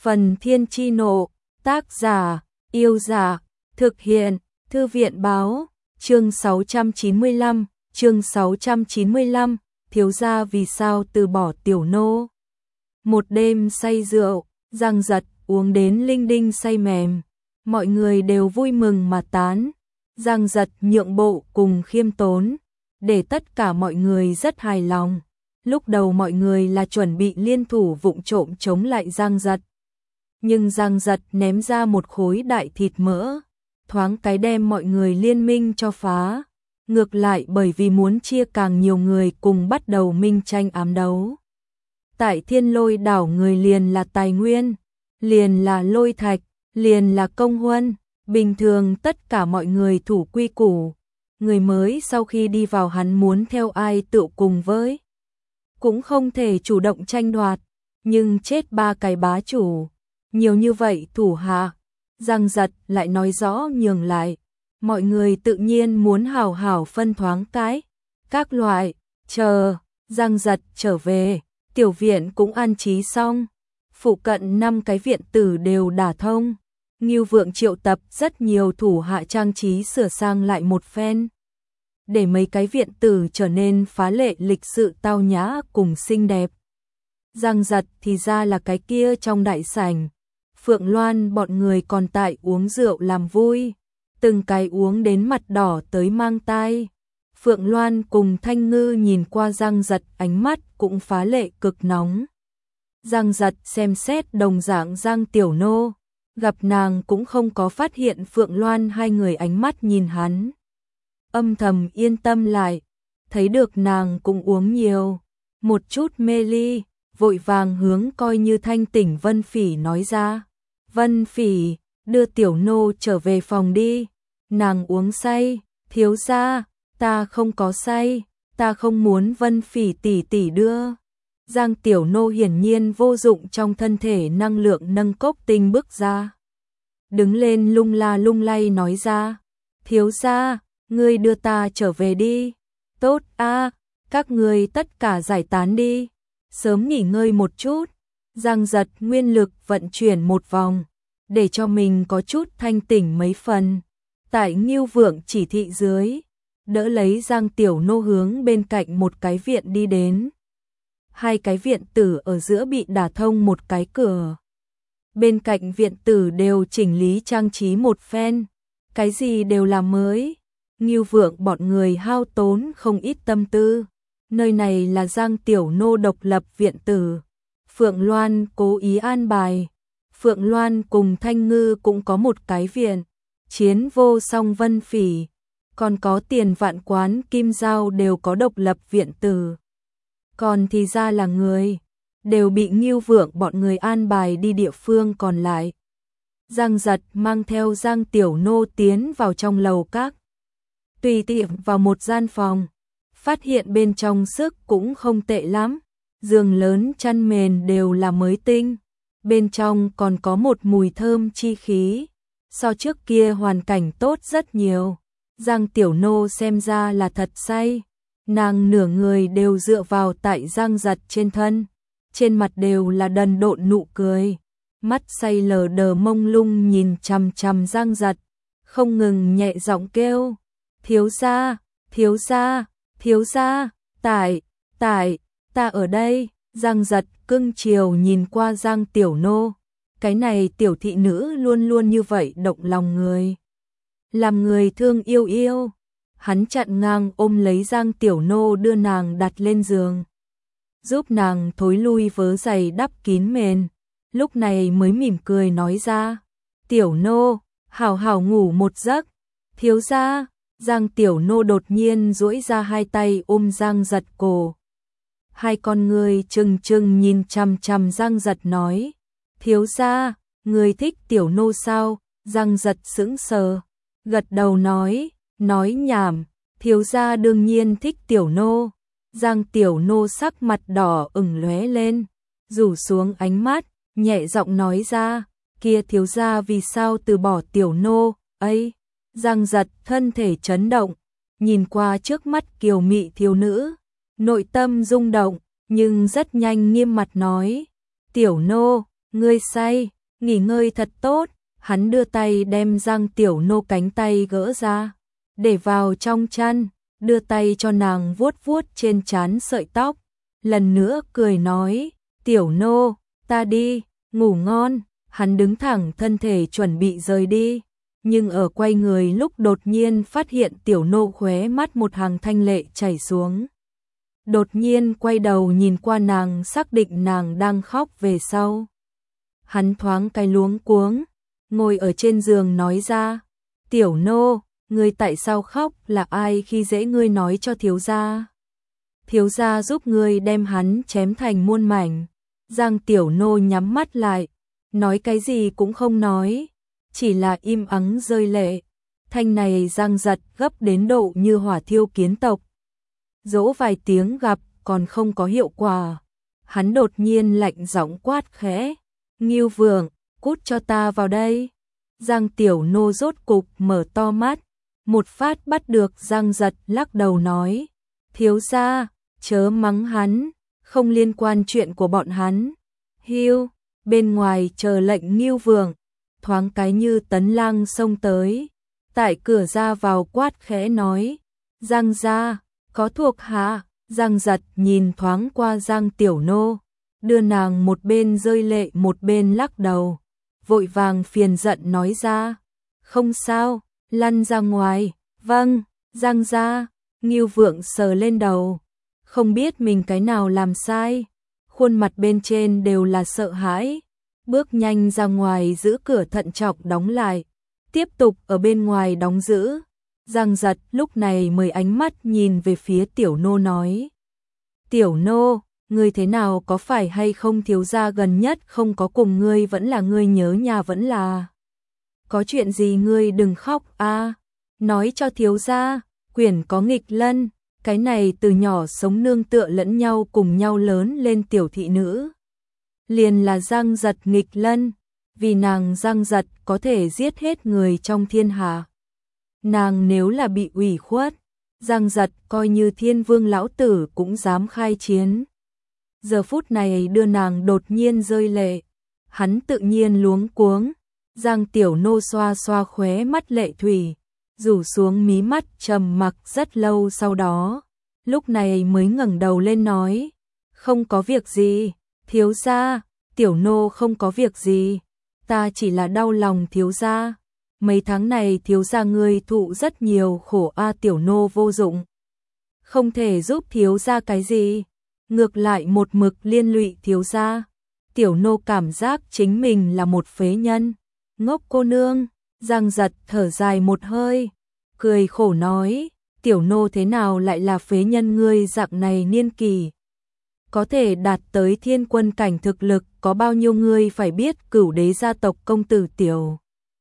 Phần Thiên Chi Nộ, tác giả, Yêu Dạ, thực hiện, Thư viện Báo, chương 695, thiếu gia vì sao từ bỏ tiểu nô. Một đêm say rượu, Giang Giật uống đến linh đinh say mềm, mọi người đều vui mừng mà tán. Giang Giật nhượng bộ cùng khiêm tốn, để tất cả mọi người rất hài lòng. Lúc đầu mọi người là chuẩn bị liên thủ vụng trộm chống lại Giang Giật. Nhưng Giang Giật ném ra một khối đại thịt mỡ, thoáng cái đem mọi người liên minh cho phá. Ngược lại bởi vì muốn chia càng nhiều người cùng bắt đầu minh tranh ám đấu. Tại Thiên Lôi đảo người liền là tài nguyên, liền là lôi thạch, liền là công huân. Bình thường tất cả mọi người thủ quy củ. Người mới sau khi đi vào hắn muốn theo ai tựu cùng với. Cũng không thể chủ động tranh đoạt, nhưng chết ba cái bá chủ. Nhiều như vậy thủ hạ, Giang Giật lại nói rõ nhường lại. Mọi người tự nhiên muốn hào hào phân thoáng cái. Các loại, chờ, Giang Giật trở về, tiểu viện cũng an trí xong. Phụ cận 5 cái viện tử đều đả thông. Ngưu Vượng triệu tập rất nhiều thủ hạ trang trí sửa sang lại một phen. Để mấy cái viện tử trở nên phá lệ lịch sự tao nhã cùng xinh đẹp. Giang Giật thì ra là cái kia trong đại sảnh. Phượng Loan bọn người còn tại uống rượu làm vui. Từng cái uống đến mặt đỏ tới mang tai. Phượng Loan cùng Thanh Ngư nhìn qua Giang Giật ánh mắt cũng phá lệ cực nóng. Giang Giật xem xét đồng dạng Giang Tiểu Nô. Gặp nàng cũng không có phát hiện Phượng Loan hai người ánh mắt nhìn hắn. Âm thầm yên tâm lại, thấy được nàng cũng uống nhiều, một chút mê ly, vội vàng hướng coi như thanh tỉnh Vân Phỉ nói ra. Vân Phỉ, đưa Tiểu Nô trở về phòng đi, nàng uống say. Thiếu gia, ta không có say, ta không muốn Vân Phỉ tỷ tỷ đưa. Giang Tiểu Nô hiển nhiên vô dụng trong thân thể năng lượng nâng cốc tinh bước ra. Đứng lên lung la lung lay nói ra, thiếu gia, ngươi đưa ta trở về đi. Tốt a, các ngươi tất cả giải tán đi, sớm nghỉ ngơi một chút. Giang Giật nguyên lực vận chuyển một vòng, để cho mình có chút thanh tỉnh mấy phần. Tại Ngưu Vượng chỉ thị dưới, đỡ lấy Giang Tiểu Nô hướng bên cạnh một cái viện đi đến. Hai cái viện tử ở giữa bị đả thông một cái cửa. Bên cạnh viện tử đều chỉnh lý trang trí một phen, cái gì đều là mới. Ngưu Vượng bọn người hao tốn không ít tâm tư. Nơi này là Giang Tiểu Nô độc lập viện tử. Phượng Loan cố ý an bài. Phượng Loan cùng Thanh Ngư cũng có một cái viện. Chiến Vô Song Vân Phỉ, còn có Tiền Vạn Quán Kim Giao đều có độc lập viện tử. Còn thì ra là người, đều bị Ngưu Vượng bọn người an bài đi địa phương còn lại. Giang Giật mang theo Giang Tiểu Nô tiến vào trong lầu các. Tùy tiện vào một gian phòng, phát hiện bên trong sức cũng không tệ lắm. Giường lớn chăn mền đều là mới tinh. Bên trong còn có một mùi thơm chi khí. So trước kia hoàn cảnh tốt rất nhiều. Giang Tiểu Nô xem ra là thật say. Nàng nửa người đều dựa vào tại Giang Giật trên thân. Trên mặt đều là đần độn nụ cười. Mắt say lờ đờ mông lung nhìn chằm chằm Giang Giật. Không ngừng nhẹ giọng kêu. Thiếu gia, thiếu gia, thiếu gia, tại, ta ở đây. Giang Giật cưng chiều nhìn qua Giang Tiểu Nô. Cái này tiểu thị nữ luôn luôn như vậy động lòng người. Làm người thương yêu yêu. Hắn chặn ngang ôm lấy Giang Tiểu Nô đưa nàng đặt lên giường. Giúp nàng thối lui vớ giày đắp kín mền. Lúc này mới mỉm cười nói ra. Tiểu Nô, hảo hảo ngủ một giấc. Thiếu gia. Giang Tiểu Nô đột nhiên duỗi ra hai tay ôm Giang Giật cổ. Hai con người trừng trừng nhìn chằm chằm Giang Giật nói. Thiếu gia, người thích Tiểu Nô sao? Giang Giật sững sờ, gật đầu nói nhảm, thiếu gia đương nhiên thích Tiểu Nô. Giang Tiểu Nô sắc mặt đỏ ửng lóe lên, rủ xuống ánh mắt, nhẹ giọng nói ra, kia thiếu gia vì sao từ bỏ Tiểu Nô ấy? Giang Giật thân thể chấn động, nhìn qua trước mắt kiều mị thiếu nữ, nội tâm rung động, nhưng rất nhanh nghiêm mặt nói, Tiểu Nô, ngươi say, nghỉ ngơi thật tốt. Hắn đưa tay đem Giang Tiểu Nô cánh tay gỡ ra, để vào trong chăn, đưa tay cho nàng vuốt vuốt trên trán sợi tóc, lần nữa cười nói, Tiểu Nô, ta đi, ngủ ngon. Hắn đứng thẳng thân thể chuẩn bị rời đi, nhưng ở quay người lúc đột nhiên phát hiện Tiểu Nô khóe mắt một hàng thanh lệ chảy xuống. Đột nhiên quay đầu nhìn qua nàng, xác định nàng đang khóc về sau. Hắn thoáng cái luống cuống, ngồi ở trên giường nói ra, Tiểu Nô, ngươi tại sao khóc, là ai khi dễ ngươi nói cho thiếu gia. Thiếu gia giúp ngươi đem hắn chém thành muôn mảnh. Giang Tiểu Nô nhắm mắt lại, nói cái gì cũng không nói, chỉ là im ắng rơi lệ. Thanh này Giang giật gấp đến độ như hỏa thiêu kiến tộc. Dỗ vài tiếng gặp còn không có hiệu quả. Hắn đột nhiên lạnh giọng quát khẽ, Ngưu Vượng, cút cho ta vào đây. Giang Tiểu Nô rốt cục mở to mắt, một phát bắt được Giang giật, lắc đầu nói, thiếu gia, chớ mắng hắn, không liên quan chuyện của bọn hắn. Hiu, bên ngoài chờ lệnh Ngưu Vượng, thoáng cái như tấn lang xông tới, tại cửa ra vào quát khẽ nói, Giang gia, có thuộc hạ. Giang giật nhìn thoáng qua Giang Tiểu Nô, đưa nàng một bên rơi lệ một bên lắc đầu, vội vàng phiền giận nói ra, không sao, lăn ra ngoài. Vâng. Giang gia. Ngưu Vượng sờ lên đầu, không biết mình cái nào làm sai, khuôn mặt bên trên đều là sợ hãi, bước nhanh ra ngoài, giữ cửa thận trọng đóng lại, tiếp tục ở bên ngoài đóng giữ. Giang giật lúc này mới ánh mắt nhìn về phía Tiểu Nô nói, Tiểu Nô, ngươi thế nào, có phải hay không thiếu gia gần nhất không có cùng ngươi, vẫn là ngươi nhớ nhà, vẫn là có chuyện gì? Ngươi đừng khóc a, nói cho thiếu gia, Quyển có nghịch lân, cái này từ nhỏ sống nương tựa lẫn nhau cùng nhau lớn lên tiểu thị nữ, liền là Giang giật nghịch lân, vì nàng Giang giật có thể giết hết người trong thiên hạ. Nàng nếu là bị ủy khuất, Giang giật coi như thiên vương lão tử cũng dám khai chiến. Giờ phút này đưa nàng đột nhiên rơi lệ, hắn tự nhiên luống cuống. Giang Tiểu Nô xoa xoa khóe mắt lệ thủy, rủ xuống mí mắt trầm mặc rất lâu, sau đó lúc này mới ngẩng đầu lên nói, không có việc gì, thiếu gia. Tiểu Nô không có việc gì, ta chỉ là đau lòng thiếu gia. Mấy tháng này thiếu gia ngươi thụ rất nhiều khổ a. Tiểu Nô vô dụng, không thể giúp thiếu gia cái gì, ngược lại một mực liên lụy thiếu gia. Tiểu Nô cảm giác chính mình là một phế nhân. Ngốc cô nương. Giang giật thở dài một hơi, cười khổ nói, Tiểu Nô thế nào lại là phế nhân, ngươi dạng này niên kỳ có thể đạt tới thiên quân cảnh thực lực có bao nhiêu, ngươi phải biết Cửu Đế gia tộc công tử Tiểu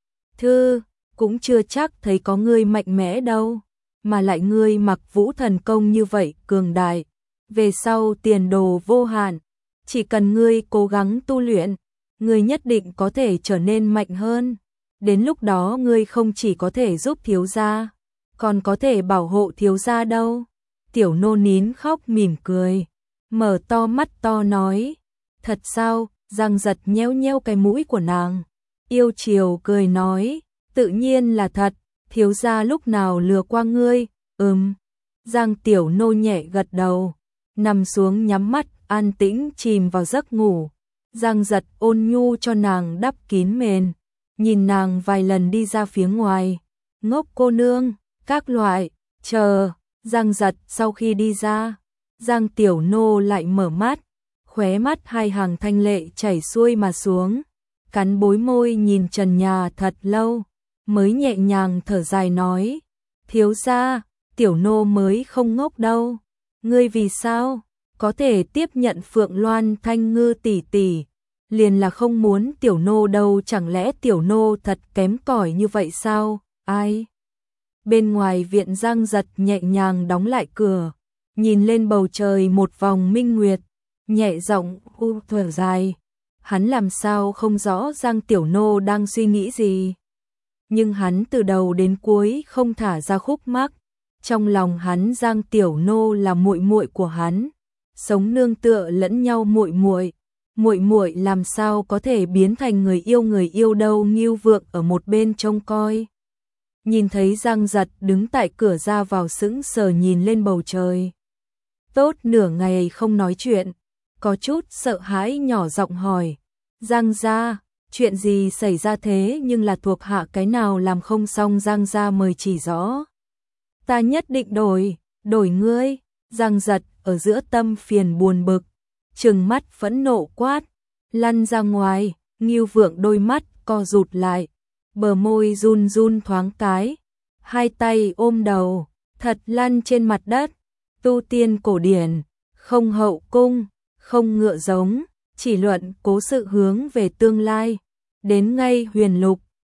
Thư cũng chưa chắc thấy có ngươi mạnh mẽ đâu, mà lại ngươi mặc Vũ thần công như vậy cường đại, về sau tiền đồ vô hạn, chỉ cần ngươi cố gắng tu luyện, ngươi nhất định có thể trở nên mạnh hơn. Đến lúc đó ngươi không chỉ có thể giúp thiếu gia, còn có thể bảo hộ thiếu gia đâu. Tiểu Nô nín khóc mỉm cười, mở to mắt to nói, thật sao? Giang giật nhéo nhéo cái mũi của nàng, yêu chiều cười nói, tự nhiên là thật, thiếu gia lúc nào lừa qua ngươi? Giang Tiểu Nô nhẹ gật đầu, nằm xuống nhắm mắt an tĩnh chìm vào giấc ngủ. Giang giật ôn nhu cho nàng đắp kín mền, nhìn nàng vài lần đi ra phía ngoài, ngốc cô nương, các loại, chờ. Giang giật sau khi đi ra, Giang Tiểu Nô lại mở mắt, khóe mắt hai hàng thanh lệ chảy xuôi mà xuống, cắn bối môi nhìn trần nhà thật lâu, mới nhẹ nhàng thở dài nói, thiếu gia, Tiểu Nô mới không ngốc đâu, ngươi vì sao có thể tiếp nhận Phượng Loan Thanh Ngư tỷ tỷ, liền là không muốn Tiểu Nô đâu, chẳng lẽ Tiểu Nô thật kém cỏi như vậy sao? Ai? Bên ngoài viện Giang giật nhẹ nhàng đóng lại cửa, nhìn lên bầu trời một vòng minh nguyệt, nhẹ giọng thở dài. Hắn làm sao không rõ Giang Tiểu Nô đang suy nghĩ gì, nhưng hắn từ đầu đến cuối không thả ra khúc mắc. Trong lòng hắn Giang Tiểu Nô là muội muội của hắn, sống nương tựa lẫn nhau muội muội, muội muội làm sao có thể biến thành người yêu đâu. Ngưu Vượng ở một bên trông coi. Nhìn thấy Giang Giật đứng tại cửa ra vào sững sờ nhìn lên bầu trời. Tốt nửa ngày không nói chuyện, có chút sợ hãi nhỏ giọng hỏi. Giang gia, chuyện gì xảy ra thế, nhưng là thuộc hạ cái nào làm không xong. Giang gia mời chỉ rõ. Ta nhất định đổi ngươi. Giang Giật ở giữa tâm phiền buồn bực, trừng mắt phẫn nộ quát, lăn ra ngoài. Ngưu Vượng đôi mắt co rụt lại, bờ môi run run thoáng cái, hai tay ôm đầu, thật lăn trên mặt đất. Tu tiên cổ điển, không hậu cung, không ngựa giống, chỉ luận cố sự hướng về tương lai. Đến ngay huyền lục,